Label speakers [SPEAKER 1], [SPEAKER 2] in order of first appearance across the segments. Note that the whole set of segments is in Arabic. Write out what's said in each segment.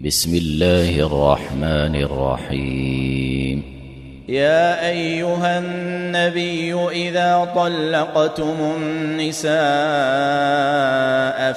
[SPEAKER 1] بسم الله الرحمن الرحيم.
[SPEAKER 2] يا أيها النبي إذا طلقتم النساء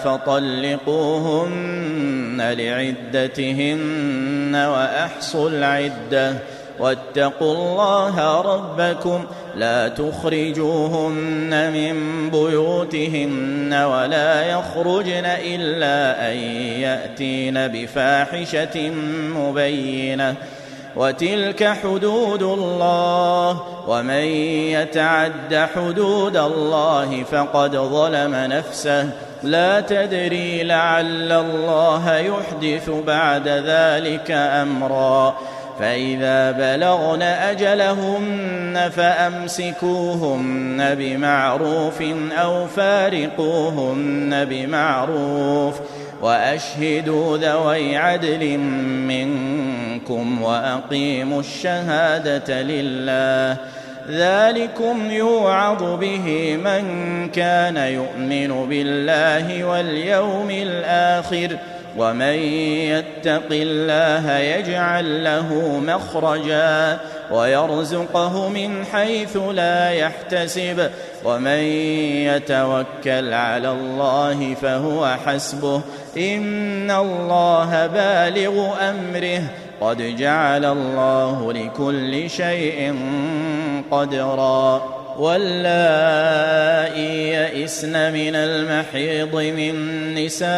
[SPEAKER 2] فطلقوهن لعدتهن وأحصوا العدة واتقوا الله ربكم لا تخرجوهن من بيوتهن ولا يخرجن إلا أن يأتين بفاحشة مبينة وتلك حدود الله ومن يتعد حدود الله فقد ظلم نفسه لا تدري لعل الله يحدث بعد ذلك أمرا فإذا بلغن أجلهن فأمسكوهن بمعروف أو فارقوهن بمعروف وأشهدوا ذوي عدل منكم وأقيموا الشهادة لله ذلكم يوعظ به من كان يؤمن بالله واليوم الآخر ومن يتق الله يجعل له مخرجا ويرزقه من حيث لا يحتسب ومن يتوكل على الله فهو حسبه إن الله بالغ أمره قد جعل الله لكل شيء قدرا واللائي يئسن من المحيض من نسائكم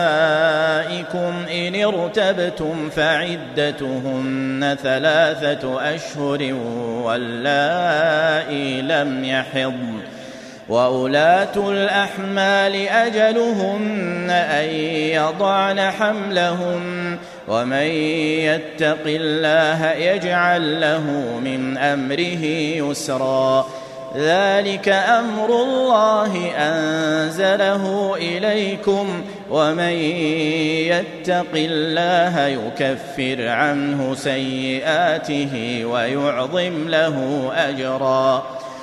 [SPEAKER 2] إن ارتبتم فعدتهن 3 أشهر واللائي لم يحضن وأولاة الأحمال أجلهن أن يضعن حملهن ومن يتق الله يجعل له من أمره يسرا ذلك أمر الله أنزله إليكم ومن يتق الله يكفر عنه سيئاته ويعظم له أجرا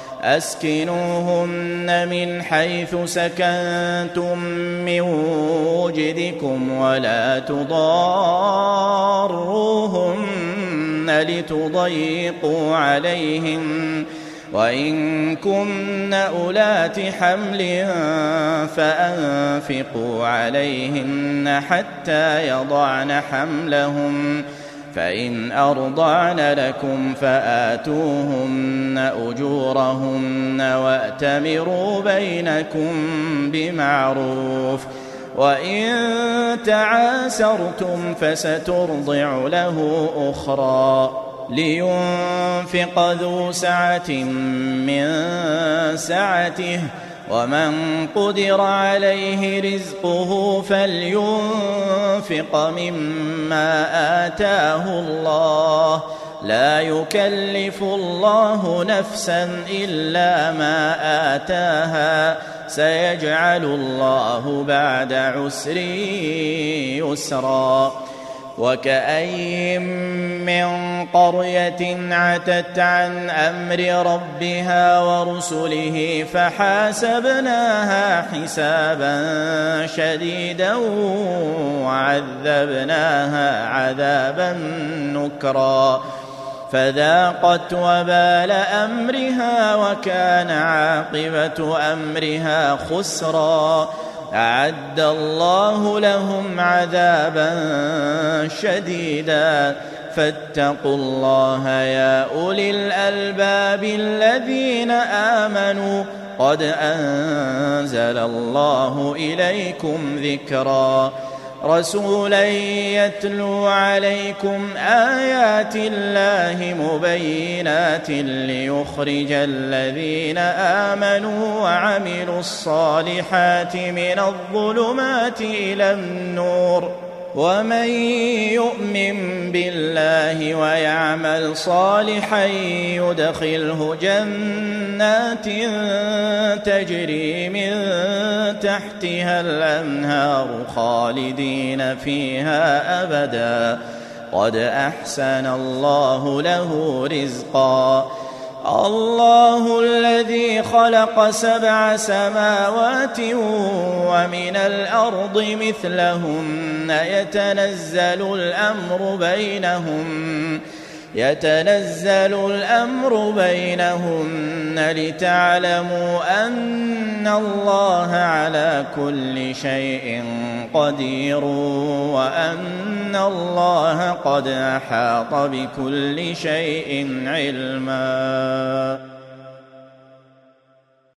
[SPEAKER 2] أسكنوهن من حيث سكنتم من وجدكم ولا تضاروهن لتضيقوا عليهن وإن كن أولات حمل فأنفقوا عليهن حتى يضعن حملهن فإن أرضعن لكم فآتوهن أجورهن وأتمروا بينكم بمعروف وإن تعاسرتم فسترضع له أخرى لينفق ذو سعة من سعته ومن قدر عليه رزقه فلينفق مما آتاه الله لا يكلف الله نفسا إلا ما آتاها سيجعل الله بعد عسر يسرا وكأين من قرية عتت عن أمر ربها ورسله فحاسبناها حسابا شديدا وعذبناها عذابا نكرا فذاقت وبال أمرها وكان عاقبة أمرها خسرا أعد الله لهم عذابا شديدا فاتقوا الله يا أولي الألباب الذين آمنوا قد أنزل الله إليكم ذكرا رسولا يتلو عليكم آيات الله مبينات ليخرج الذين آمنوا وعملوا الصالحات من الظلمات إلى النور ومن يؤمن بالله ويعمل صالحا يدخله جنات تجري من تحتها الأنهار خالدين فيها أبدا قد أحسن الله له رزقا الله الذي خلق 7 سماوات ومن الأرض مثلهن يتنزل الأمر بينهن لتعلموا أن الله على كل شيء قدير وأن الله قد أحاط بكل شيء علما.